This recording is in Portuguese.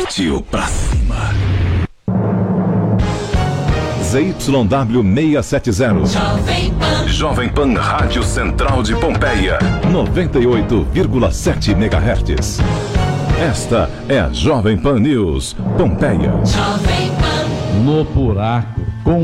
Partiu pra cima. ZYW 670. Jovem Pan Rádio Central de Pompeia. 98,7 MHz. Esta é a Jovem Pan News, Pompeia. No buraco.